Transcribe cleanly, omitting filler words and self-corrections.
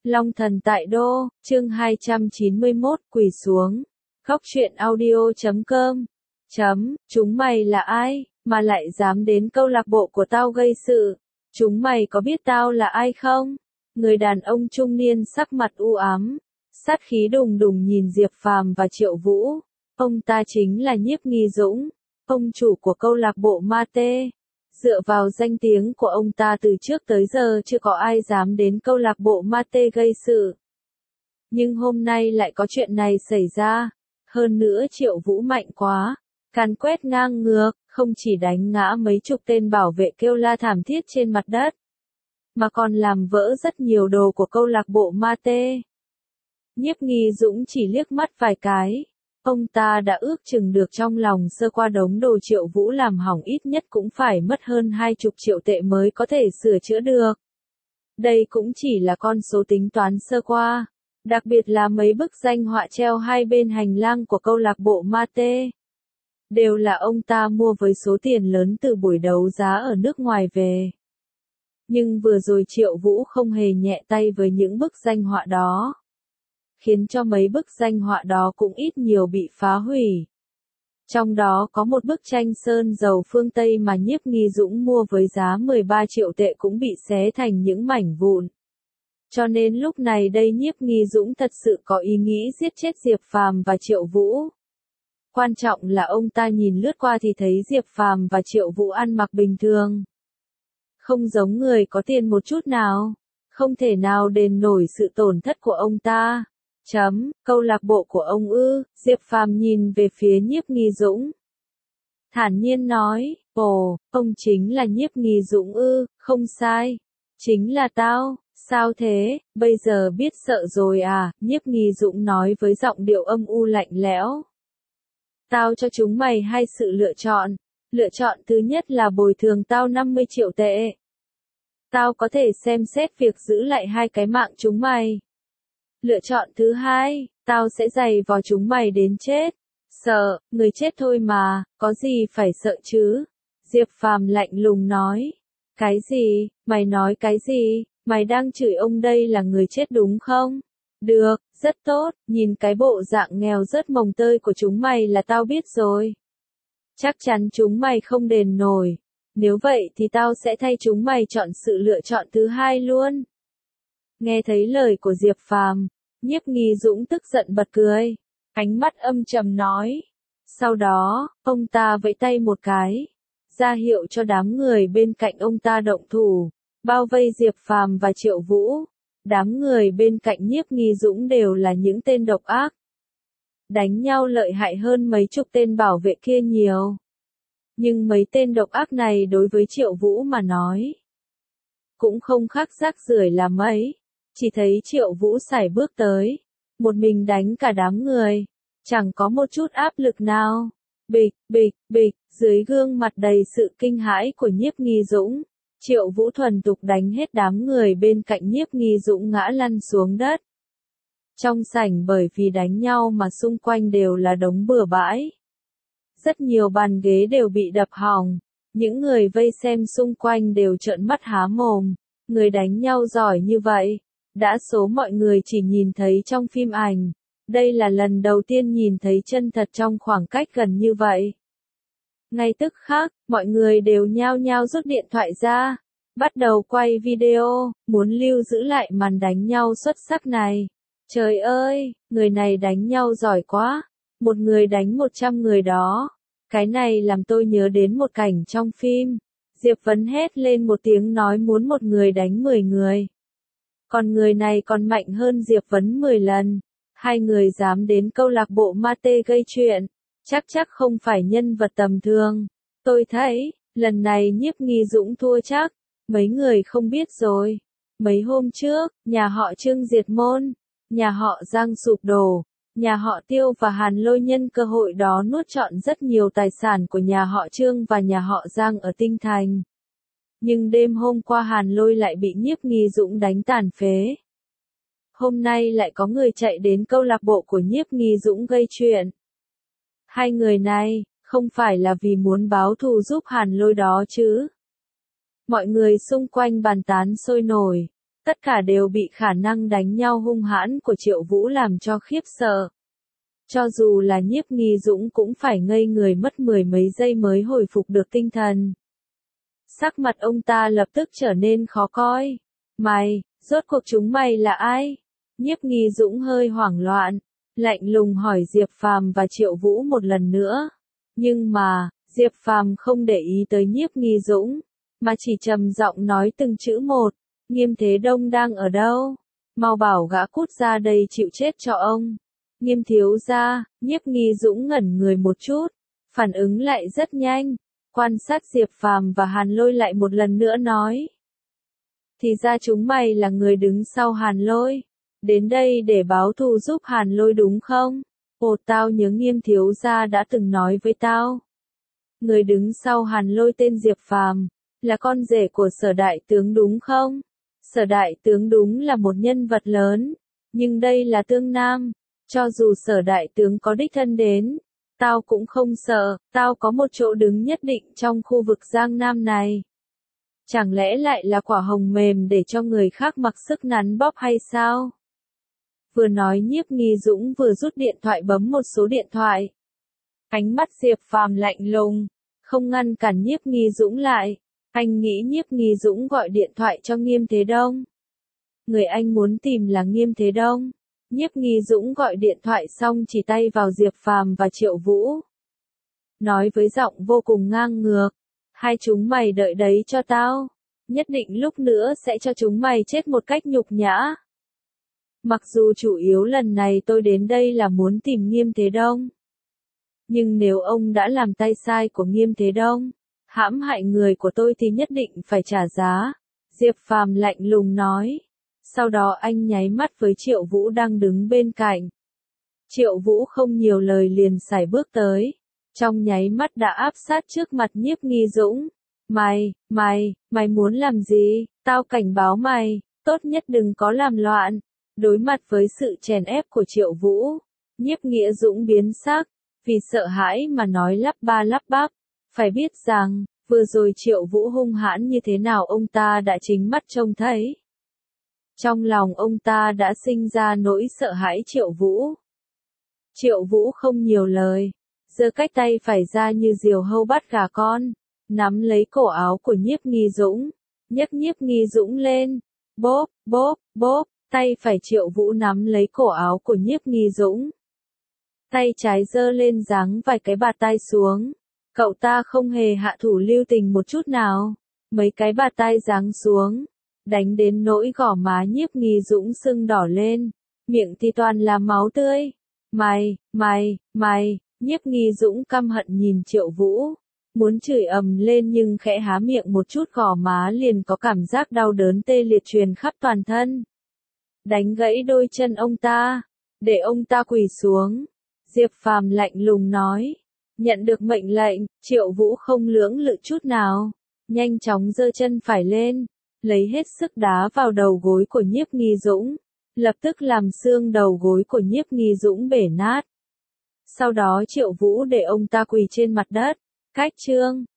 Long thần tại đô, chương 291, quỳ xuống. Góc truyện audio.com. Chúng mày là ai, mà lại dám đến câu lạc bộ của tao gây sự? Chúng mày có biết tao là ai không? Người đàn ông trung niên sắc mặt u ám, sát khí đùng đùng nhìn Diệp Phàm và Triệu Vũ. Ông ta chính là Nhiếp Nghi Dũng, ông chủ của câu lạc bộ Ma Tê. Dựa vào danh tiếng của ông ta từ trước tới giờ chưa có ai dám đến câu lạc bộ Ma Tê gây sự. Nhưng hôm nay lại có chuyện này xảy ra. Hơn nữa Triệu Vũ mạnh quá, càn quét ngang ngược, không chỉ đánh ngã mấy chục tên bảo vệ kêu la thảm thiết trên mặt đất, mà còn làm vỡ rất nhiều đồ của câu lạc bộ Ma Tê. Nhiếp Nghi Dũng chỉ liếc mắt vài cái, ông ta đã ước chừng được trong lòng sơ qua đống đồ Triệu Vũ làm hỏng ít nhất cũng phải mất hơn 20 triệu tệ mới có thể sửa chữa được. Đây cũng chỉ là con số tính toán sơ qua, đặc biệt là mấy bức danh họa treo hai bên hành lang của câu lạc bộ Ma Tê. Đều là ông ta mua với số tiền lớn từ buổi đấu giá ở nước ngoài về. Nhưng vừa rồi Triệu Vũ không hề nhẹ tay với những bức danh họa đó, khiến cho mấy bức danh họa đó cũng ít nhiều bị phá hủy. Trong đó có một bức tranh sơn dầu phương Tây mà Nhiếp Nghi Dũng mua với giá 13 triệu tệ cũng bị xé thành những mảnh vụn. Cho nên lúc này đây Nhiếp Nghi Dũng thật sự có ý nghĩ giết chết Diệp Phàm và Triệu Vũ. Quan trọng là ông ta nhìn lướt qua thì thấy Diệp Phàm và Triệu Vũ ăn mặc bình thường, không giống người có tiền một chút nào, không thể nào đền nổi sự tổn thất của ông ta. Câu lạc bộ của ông ư? Diệp Phàm nhìn về phía Nhiếp Nghi Dũng, thản nhiên nói, ồ, ông chính là Nhiếp Nghi Dũng ư? Không sai, chính là tao. Sao thế, bây giờ biết sợ rồi à? Nhiếp Nghi Dũng nói với giọng điệu âm u lạnh lẽo. Tao cho chúng mày hai sự lựa chọn. Lựa chọn thứ nhất là bồi thường tao 50 triệu tệ. Tao có thể xem xét việc giữ lại hai cái mạng chúng mày. Lựa chọn thứ hai, tao sẽ giày vò chúng mày đến chết. Sợ, người chết thôi mà, có gì phải sợ chứ? Diệp Phàm lạnh lùng nói. Cái gì? Mày nói cái gì? Mày đang chửi ông đây là người chết đúng không? Được, rất tốt, nhìn cái bộ dạng nghèo rớt mồng tơi của chúng mày là tao biết rồi. Chắc chắn chúng mày không đền nổi. Nếu vậy thì tao sẽ thay chúng mày chọn sự lựa chọn thứ hai luôn. Nghe thấy lời của Diệp Phàm, Nhiếp Nghi Dũng tức giận bật cười, ánh mắt âm trầm nói. Sau đó, ông ta vẫy tay một cái, ra hiệu cho đám người bên cạnh ông ta động thủ, bao vây Diệp Phàm và Triệu Vũ. Đám người bên cạnh Nhiếp Nghi Dũng đều là những tên độc ác, đánh nhau lợi hại hơn mấy chục tên bảo vệ kia nhiều. Nhưng mấy tên độc ác này đối với Triệu Vũ mà nói, cũng không khác rác rưởi là mấy. Chỉ thấy Triệu Vũ sải bước tới, một mình đánh cả đám người, chẳng có một chút áp lực nào. Bịch, bịch, bịch, dưới gương mặt đầy sự kinh hãi của Nhiếp Nghi Dũng, Triệu Vũ thuần thục đánh hết đám người bên cạnh Nhiếp Nghi Dũng ngã lăn xuống đất. Trong sảnh bởi vì đánh nhau mà xung quanh đều là đống bừa bãi. Rất nhiều bàn ghế đều bị đập hỏng, những người vây xem xung quanh đều trợn mắt há mồm, người đánh nhau giỏi như vậy, đa số mọi người chỉ nhìn thấy trong phim ảnh, đây là lần đầu tiên nhìn thấy chân thật trong khoảng cách gần như vậy. Ngay tức khắc, mọi người đều nhao nhao rút điện thoại ra, bắt đầu quay video, muốn lưu giữ lại màn đánh nhau xuất sắc này. Trời ơi, người này đánh nhau giỏi quá, một người đánh 100 người đó. Cái này làm tôi nhớ đến một cảnh trong phim, Diệp Vấn hét lên một tiếng nói muốn một người đánh 10 người. Còn người này còn mạnh hơn Diệp Vấn 10 lần. Hai người dám đến câu lạc bộ Ma Tê gây chuyện, chắc không phải nhân vật tầm thường. Tôi thấy, lần này Nhiếp Nghi Dũng thua chắc. Mấy người không biết rồi. Mấy hôm trước, nhà họ Trương diệt môn, nhà họ Giang sụp đổ, nhà họ Tiêu và Hàn Lôi nhân cơ hội đó nuốt trọn rất nhiều tài sản của nhà họ Trương và nhà họ Giang ở Tinh Thành. Nhưng đêm hôm qua Hàn Lôi lại bị Nhiếp Nghi Dũng đánh tàn phế. Hôm nay lại có người chạy đến câu lạc bộ của Nhiếp Nghi Dũng gây chuyện. Hai người này, không phải là vì muốn báo thù giúp Hàn Lôi đó chứ? Mọi người xung quanh bàn tán sôi nổi. tất cả đều bị khả năng đánh nhau hung hãn của Triệu Vũ làm cho khiếp sợ. Cho dù là Nhiếp Nghi Dũng cũng phải ngây người mất mười mấy giây mới hồi phục được tinh thần. Sắc mặt ông ta lập tức trở nên khó coi. Mày, rốt cuộc chúng mày là ai? Nhiếp Nghi Dũng hơi hoảng loạn, lạnh lùng hỏi Diệp Phàm và Triệu Vũ một lần nữa. Nhưng mà, Diệp Phàm không để ý tới Nhiếp Nghi Dũng, mà chỉ trầm giọng nói từng chữ một. Nghiêm Thế Đông đang ở đâu? Mau bảo gã cút ra đây chịu chết cho ông. Nghiêm thiếu gia. Nhiếp Nghi Dũng ngẩn người một chút, phản ứng lại rất nhanh, quan sát Diệp Phàm và Hàn Lôi lại một lần nữa nói. Thì ra chúng mày là người đứng sau Hàn Lôi, đến đây để báo thù giúp Hàn Lôi đúng không? Ồ, tao nhớ Nghiêm thiếu gia đã từng nói với tao. Người đứng sau Hàn Lôi tên Diệp Phàm, là con rể của Sở đại tướng đúng không? Sở đại tướng đúng là một nhân vật lớn, nhưng đây là Tương Nam, cho dù Sở đại tướng có đích thân đến, tao cũng không sợ, tao có một chỗ đứng nhất định trong khu vực Giang Nam này. Chẳng lẽ lại là quả hồng mềm để cho người khác mặc sức nắn bóp hay sao? Vừa nói Nhiếp Nghi Dũng vừa rút điện thoại bấm một số điện thoại. Ánh mắt Diệp Phàm lạnh lùng, không ngăn cản Nhiếp Nghi Dũng lại. Anh nghĩ Nhiếp Nghi Dũng gọi điện thoại cho Nghiêm Thế Đông. Người anh muốn tìm là Nghiêm Thế Đông. Nhiếp Nghi Dũng gọi điện thoại xong chỉ tay vào Diệp Phàm và Triệu Vũ. Nói với giọng vô cùng ngang ngược. Hai chúng mày đợi đấy cho tao. Nhất định lúc nữa sẽ cho chúng mày chết một cách nhục nhã. Mặc dù chủ yếu lần này tôi đến đây là muốn tìm Nghiêm Thế Đông. Nhưng nếu ông đã làm tay sai của Nghiêm Thế Đông, hãm hại người của tôi thì nhất định phải trả giá. Diệp Phàm lạnh lùng nói. Sau đó anh nháy mắt với Triệu Vũ đang đứng bên cạnh. Triệu Vũ không nhiều lời liền sải bước tới. Trong nháy mắt đã áp sát trước mặt Nhiếp Nghi Dũng. Mày muốn làm gì? Tao cảnh báo mày, tốt nhất đừng có làm loạn. Đối mặt với sự chèn ép của Triệu Vũ, Nhiếp Nghĩa Dũng biến sắc, vì sợ hãi mà nói lắp ba lắp bắp. Phải biết rằng, vừa rồi Triệu Vũ hung hãn như thế nào ông ta đã chính mắt trông thấy. Trong lòng ông ta đã sinh ra nỗi sợ hãi Triệu Vũ. Triệu Vũ không nhiều lời, giơ cách tay phải ra như diều hâu bắt gà con, nắm lấy cổ áo của Nhiếp Nghi Dũng, nhấc Nhiếp Nghi Dũng lên, bóp, bóp, bóp, tay phải Triệu Vũ nắm lấy cổ áo của Nhiếp Nghi Dũng. Tay trái giơ lên giáng vài cái bạt tai xuống. Cậu ta không hề hạ thủ lưu tình một chút nào. Mấy cái bạt tai giáng xuống, đánh đến nỗi gò má Nhiếp Nghi Dũng sưng đỏ lên, miệng thì toàn là máu tươi. Mày, Nhiếp Nghi Dũng căm hận nhìn Triệu Vũ, muốn chửi ầm lên nhưng khẽ há miệng một chút gò má liền có cảm giác đau đớn tê liệt truyền khắp toàn thân. Đánh gãy đôi chân ông ta, để ông ta quỳ xuống. Diệp Phàm lạnh lùng nói. Nhận được mệnh lệnh, Triệu Vũ không lưỡng lự chút nào, nhanh chóng giơ chân phải lên, lấy hết sức đá vào đầu gối của Nhiếp Nghi Dũng, lập tức làm xương đầu gối của Nhiếp Nghi Dũng bể nát. Sau đó Triệu Vũ để ông ta quỳ trên mặt đất, cách chương